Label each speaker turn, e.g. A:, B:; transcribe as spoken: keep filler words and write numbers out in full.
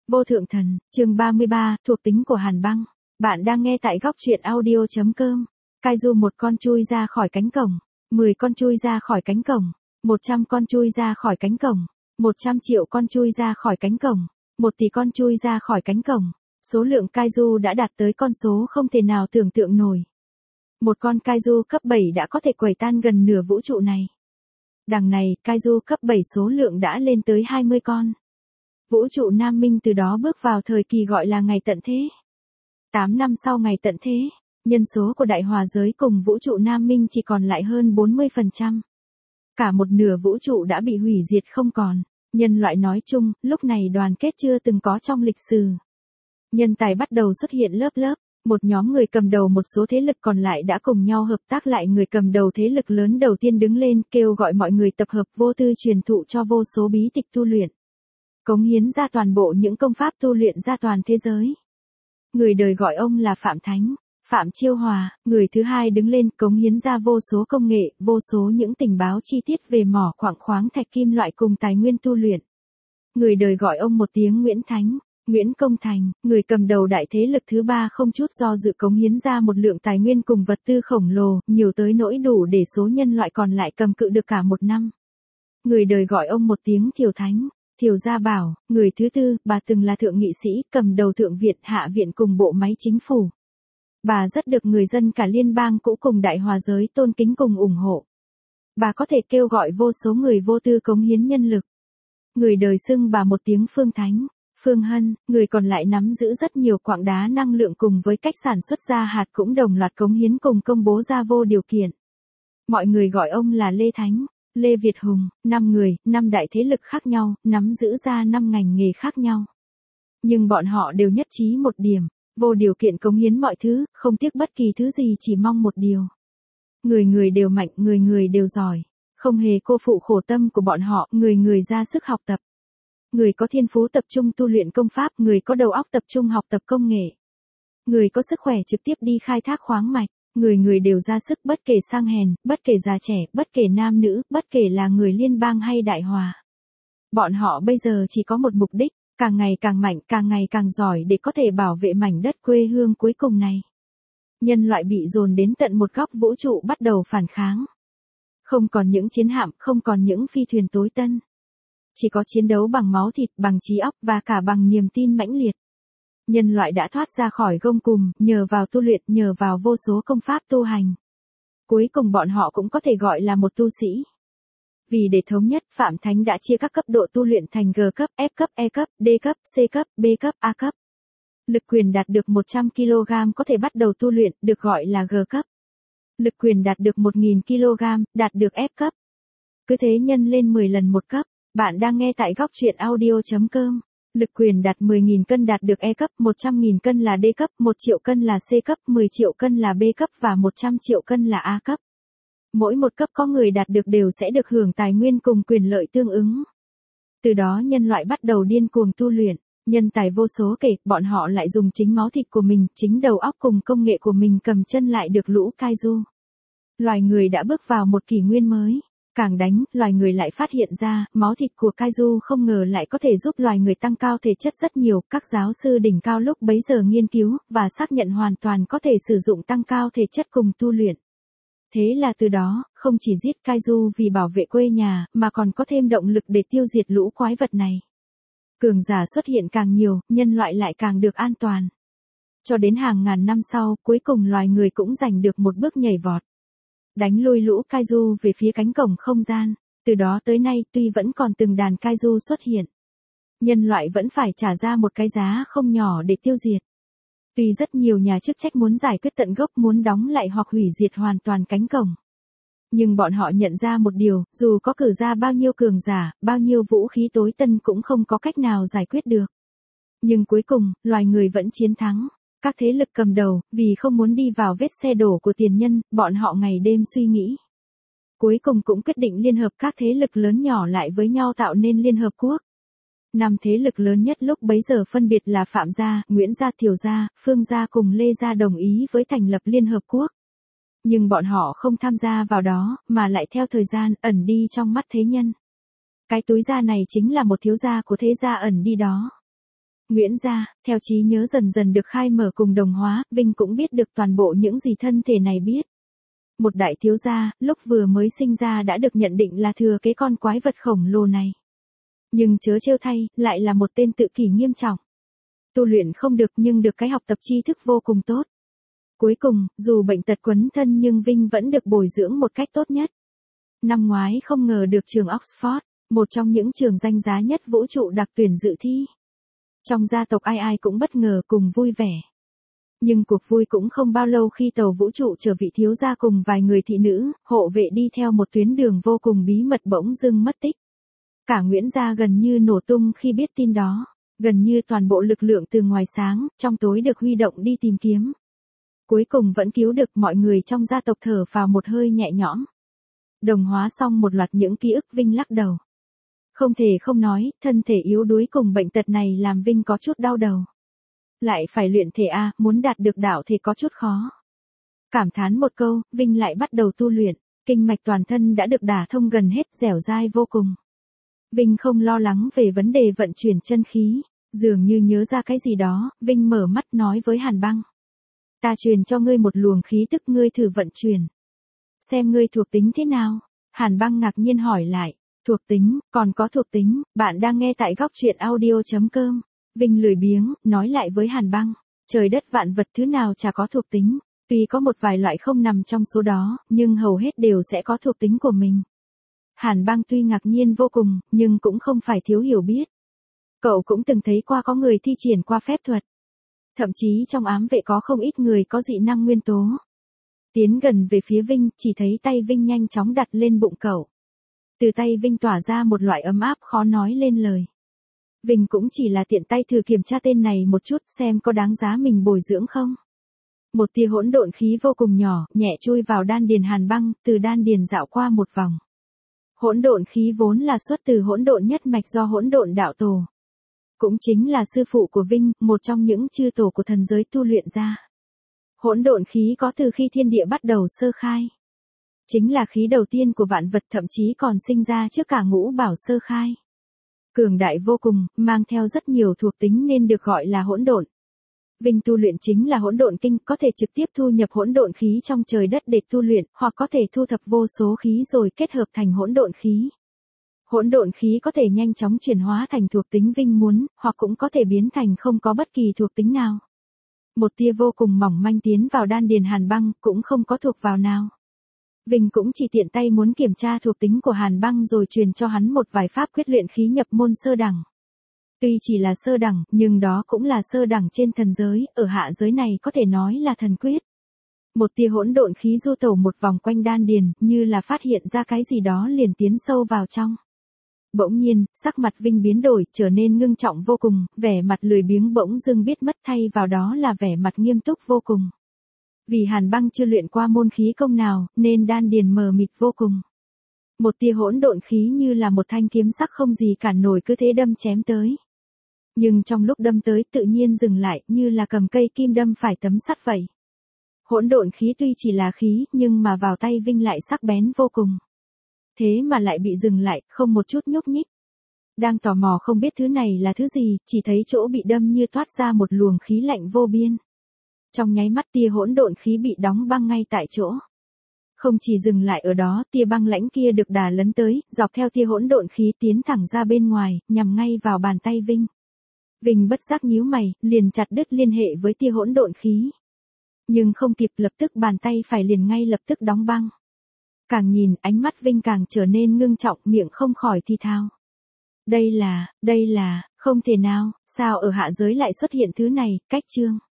A: Vô thượng thần, chương ba mươi ba, thuộc tính của Hàn Băng. Bạn đang nghe tại góc truyện audio chấm com. Kaiju một con chui ra khỏi cánh cổng, mười con chui ra khỏi cánh cổng, một trăm con chui ra khỏi cánh cổng, một trăm triệu con chui ra khỏi cánh cổng, một tỷ con chui ra khỏi cánh cổng. Số lượng Kaiju đã đạt tới con số không thể nào tưởng tượng nổi. Một con Kaiju cấp bảy đã có thể quẩy tan gần nửa vũ trụ này. Đằng này, Kaiju cấp bảy số lượng đã lên tới hai mươi con. Vũ trụ Nam Minh từ đó bước vào thời kỳ gọi là ngày tận thế. tám năm sau ngày tận thế, nhân số của đại hòa giới cùng vũ trụ Nam Minh chỉ còn lại hơn bốn mươi phần trăm. Cả một nửa vũ trụ đã bị hủy diệt không còn. Nhân loại nói chung, lúc này đoàn kết chưa từng có trong lịch sử. Nhân tài bắt đầu xuất hiện lớp lớp. Một nhóm người cầm đầu một số thế lực còn lại đã cùng nhau hợp tác lại. Người cầm đầu thế lực lớn đầu tiên đứng lên kêu gọi mọi người tập hợp vô tư truyền thụ cho vô số bí tịch tu luyện. Cống hiến ra toàn bộ những công pháp tu luyện ra toàn thế giới. Người đời gọi ông là Phạm Thánh, Phạm Chiêu Hòa. Người thứ hai đứng lên cống hiến ra vô số công nghệ, vô số những tình báo chi tiết về mỏ quặng khoáng thạch kim loại cùng tài nguyên tu luyện. Người đời gọi ông một tiếng Nguyễn Thánh, Nguyễn Công Thành. Người cầm đầu đại thế lực thứ ba không chút do dự cống hiến ra một lượng tài nguyên cùng vật tư khổng lồ, nhiều tới nỗi đủ để số nhân loại còn lại cầm cự được cả một năm. Người đời gọi ông một tiếng Thiều Thánh, Thiều Gia Bảo. Người thứ tư, bà từng là thượng nghị sĩ, cầm đầu thượng viện, hạ viện cùng bộ máy chính phủ. Bà rất được người dân cả liên bang cũ cùng đại hòa giới tôn kính cùng ủng hộ. Bà có thể kêu gọi vô số người vô tư cống hiến nhân lực. Người đời xưng bà một tiếng Phương Thánh, Phương Hân. Người còn lại nắm giữ rất nhiều quặng đá năng lượng cùng với cách sản xuất ra hạt cũng đồng loạt cống hiến cùng công bố ra vô điều kiện. Mọi người gọi ông là Lê Thánh, Lê Việt Hùng. Năm người, năm đại thế lực khác nhau, nắm giữ ra năm ngành nghề khác nhau. Nhưng bọn họ đều nhất trí một điểm, vô điều kiện cống hiến mọi thứ, không tiếc bất kỳ thứ gì, chỉ mong một điều. Người người đều mạnh, người người đều giỏi. Không hề cô phụ khổ tâm của bọn họ, người người ra sức học tập. Người có thiên phú tập trung tu luyện công pháp, người có đầu óc tập trung học tập công nghệ. Người có sức khỏe trực tiếp đi khai thác khoáng mạch, người người đều ra sức bất kể sang hèn, bất kể già trẻ, bất kể nam nữ, bất kể là người liên bang hay đại hòa. Bọn họ bây giờ chỉ có một mục đích, càng ngày càng mạnh, càng ngày càng giỏi để có thể bảo vệ mảnh đất quê hương cuối cùng này. Nhân loại bị dồn đến tận một góc vũ trụ bắt đầu phản kháng. Không còn những chiến hạm, không còn những phi thuyền tối tân. Chỉ có chiến đấu bằng máu thịt, bằng trí óc và cả bằng niềm tin mãnh liệt. Nhân loại đã thoát ra khỏi gông cùm, nhờ vào tu luyện, nhờ vào vô số công pháp tu hành. Cuối cùng bọn họ cũng có thể gọi là một tu sĩ. Vì để thống nhất, Phạm Thánh đã chia các cấp độ tu luyện thành G cấp, F cấp, E cấp, D cấp, C cấp, B cấp, A cấp. Lực quyền đạt được một trăm ki lô gam có thể bắt đầu tu luyện, được gọi là G cấp. Lực quyền đạt được một nghìn ki lô gam, đạt được F cấp. Cứ thế nhân lên mười lần một cấp. Bạn đang nghe tại góc truyện audio chấm com. Lực quyền đạt mười nghìn cân đạt được E cấp, một trăm nghìn cân là D cấp, một triệu cân là C cấp, mười triệu cân là B cấp và một trăm triệu cân là A cấp. Mỗi một cấp có người đạt được đều sẽ được hưởng tài nguyên cùng quyền lợi tương ứng. Từ đó nhân loại bắt đầu điên cuồng tu luyện, nhân tài vô số kể, bọn họ lại dùng chính máu thịt của mình, chính đầu óc cùng công nghệ của mình cầm chân lại được lũ Kaiju. Loài người đã bước vào một kỷ nguyên mới. Càng đánh, loài người lại phát hiện ra, máu thịt của Kaiju không ngờ lại có thể giúp loài người tăng cao thể chất rất nhiều. Các giáo sư đỉnh cao lúc bấy giờ nghiên cứu, và xác nhận hoàn toàn có thể sử dụng tăng cao thể chất cùng tu luyện. Thế là từ đó, không chỉ giết Kaiju vì bảo vệ quê nhà, mà còn có thêm động lực để tiêu diệt lũ quái vật này. Cường giả xuất hiện càng nhiều, nhân loại lại càng được an toàn. Cho đến hàng ngàn năm sau, cuối cùng loài người cũng giành được một bước nhảy vọt. Đánh lui lũ Kaiju về phía cánh cổng không gian. Từ đó tới nay tuy vẫn còn từng đàn Kaiju xuất hiện, nhân loại vẫn phải trả ra một cái giá không nhỏ để tiêu diệt. Tuy rất nhiều nhà chức trách muốn giải quyết tận gốc, muốn đóng lại hoặc hủy diệt hoàn toàn cánh cổng. Nhưng bọn họ nhận ra một điều, dù có cử ra bao nhiêu cường giả, bao nhiêu vũ khí tối tân cũng không có cách nào giải quyết được. Nhưng cuối cùng, loài người vẫn chiến thắng. Các thế lực cầm đầu, vì không muốn đi vào vết xe đổ của tiền nhân, bọn họ ngày đêm suy nghĩ. Cuối cùng cũng quyết định liên hợp các thế lực lớn nhỏ lại với nhau tạo nên Liên Hợp Quốc. Năm thế lực lớn nhất lúc bấy giờ phân biệt là Phạm gia, Nguyễn gia, Thiều gia, Phương gia cùng Lê gia đồng ý với thành lập Liên Hợp Quốc. Nhưng bọn họ không tham gia vào đó, mà lại theo thời gian, ẩn đi trong mắt thế nhân. Cái túi da này chính là một thiếu gia của thế gia ẩn đi đó. Nguyễn gia, theo trí nhớ dần dần được khai mở cùng đồng hóa, Vinh cũng biết được toàn bộ những gì thân thể này biết. Một đại thiếu gia, lúc vừa mới sinh ra đã được nhận định là thừa kế con quái vật khổng lồ này. Nhưng chớ trêu thay, lại là một tên tự kỷ nghiêm trọng. Tu luyện không được nhưng được cái học tập tri thức vô cùng tốt. Cuối cùng, dù bệnh tật quấn thân nhưng Vinh vẫn được bồi dưỡng một cách tốt nhất. Năm ngoái không ngờ được trường Oxford, một trong những trường danh giá nhất vũ trụ đặc tuyển dự thi. Trong gia tộc ai ai cũng bất ngờ cùng vui vẻ. Nhưng cuộc vui cũng không bao lâu khi tàu vũ trụ chở vị thiếu gia cùng vài người thị nữ, hộ vệ đi theo một tuyến đường vô cùng bí mật bỗng dưng mất tích. Cả Nguyễn gia gần như nổ tung khi biết tin đó, gần như toàn bộ lực lượng từ ngoài sáng, trong tối được huy động đi tìm kiếm. Cuối cùng vẫn cứu được, mọi người trong gia tộc thở phào một hơi nhẹ nhõm. Đồng hóa xong một loạt những ký ức, Vinh lắc đầu. Không thể không nói, thân thể yếu đuối cùng bệnh tật này làm Vinh có chút đau đầu. Lại phải luyện thể a, muốn đạt được đạo thể có chút khó. Cảm thán một câu, Vinh lại bắt đầu tu luyện, kinh mạch toàn thân đã được đả thông gần hết, dẻo dai vô cùng. Vinh không lo lắng về vấn đề vận chuyển chân khí, dường như nhớ ra cái gì đó, Vinh mở mắt nói với Hàn Băng. Ta truyền cho ngươi một luồng khí tức, ngươi thử vận chuyển. Xem ngươi thuộc tính thế nào? Hàn Băng ngạc nhiên hỏi lại. Thuộc tính, còn có thuộc tính, bạn đang nghe tại góc truyện audio chấm com. Vinh lười biếng, nói lại với Hàn Băng. Trời đất vạn vật thứ nào chả có thuộc tính. Tuy có một vài loại không nằm trong số đó, nhưng hầu hết đều sẽ có thuộc tính của mình. Hàn Băng tuy ngạc nhiên vô cùng, nhưng cũng không phải thiếu hiểu biết. Cậu cũng từng thấy qua có người thi triển qua phép thuật. Thậm chí trong ám vệ có không ít người có dị năng nguyên tố. Tiến gần về phía Vinh, chỉ thấy tay Vinh nhanh chóng đặt lên bụng cậu. Từ tay Vinh tỏa ra một loại ấm áp khó nói lên lời. Vinh cũng chỉ là tiện tay thử kiểm tra tên này một chút xem có đáng giá mình bồi dưỡng không. Một tia hỗn độn khí vô cùng nhỏ, nhẹ chui vào đan điền Hàn Băng, từ đan điền dạo qua một vòng. Hỗn độn khí vốn là xuất từ hỗn độn nhất mạch do hỗn độn đạo tổ. Cũng chính là sư phụ của Vinh, một trong những chư tổ của thần giới tu luyện ra. Hỗn độn khí có từ khi thiên địa bắt đầu sơ khai. Chính là khí đầu tiên của vạn vật, thậm chí còn sinh ra trước cả ngũ bảo sơ khai. Cường đại vô cùng, mang theo rất nhiều thuộc tính nên được gọi là hỗn độn. Vinh tu luyện chính là hỗn độn kinh, có thể trực tiếp thu nhập hỗn độn khí trong trời đất để tu luyện, hoặc có thể thu thập vô số khí rồi kết hợp thành hỗn độn khí. Hỗn độn khí có thể nhanh chóng chuyển hóa thành thuộc tính Vinh muốn, hoặc cũng có thể biến thành không có bất kỳ thuộc tính nào. Một tia vô cùng mỏng manh tiến vào đan điền Hàn Băng, cũng không có thuộc vào nào. Vinh cũng chỉ tiện tay muốn kiểm tra thuộc tính của Hàn Băng rồi truyền cho hắn một vài pháp quyết luyện khí nhập môn sơ đẳng. Tuy chỉ là sơ đẳng, nhưng đó cũng là sơ đẳng trên thần giới, ở hạ giới này có thể nói là thần quyết. Một tia hỗn độn khí du tẩu một vòng quanh đan điền, như là phát hiện ra cái gì đó liền tiến sâu vào trong. Bỗng nhiên, sắc mặt Vinh biến đổi, trở nên ngưng trọng vô cùng, vẻ mặt lười biếng bỗng dưng biết mất, thay vào đó là vẻ mặt nghiêm túc vô cùng. Vì Hàn Băng chưa luyện qua môn khí công nào, nên đan điền mờ mịt vô cùng. Một tia hỗn độn khí như là một thanh kiếm sắc không gì cản nổi cứ thế đâm chém tới. Nhưng trong lúc đâm tới tự nhiên dừng lại, như là cầm cây kim đâm phải tấm sắt vậy. Hỗn độn khí tuy chỉ là khí, nhưng mà vào tay Vinh lại sắc bén vô cùng. Thế mà lại bị dừng lại, không một chút nhúc nhích. Đang tò mò không biết thứ này là thứ gì, chỉ thấy chỗ bị đâm như toát ra một luồng khí lạnh vô biên. Trong nháy mắt tia hỗn độn khí bị đóng băng ngay tại chỗ. Không chỉ dừng lại ở đó, tia băng lãnh kia được đà lấn tới, dọc theo tia hỗn độn khí tiến thẳng ra bên ngoài, nhằm ngay vào bàn tay Vinh. Vinh bất giác nhíu mày, liền chặt đứt liên hệ với tia hỗn độn khí. Nhưng không kịp, lập tức bàn tay phải liền ngay lập tức đóng băng. Càng nhìn, ánh mắt Vinh càng trở nên ngưng trọng, miệng không khỏi thì thào. Đây là, đây là, không thể nào, sao ở hạ giới lại xuất hiện thứ này, cách chương.